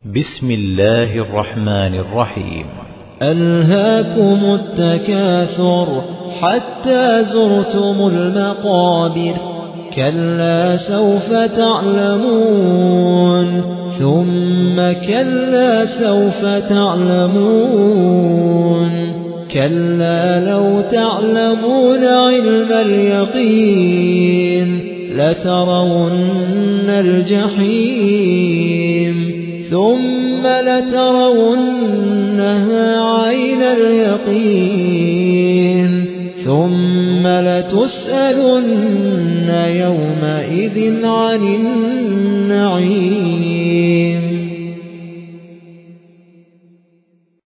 بسم الله الرحمن الرحيم. ألهاكم التكاثر حتى زرتم المقابر، كلا سوف تعلمون ثم كلا سوف تعلمون، كلا لو تعلمون علم اليقين لترون الجحيم ثم لترونها عين اليقين ثم لتسألن يومئذ عن النعيم.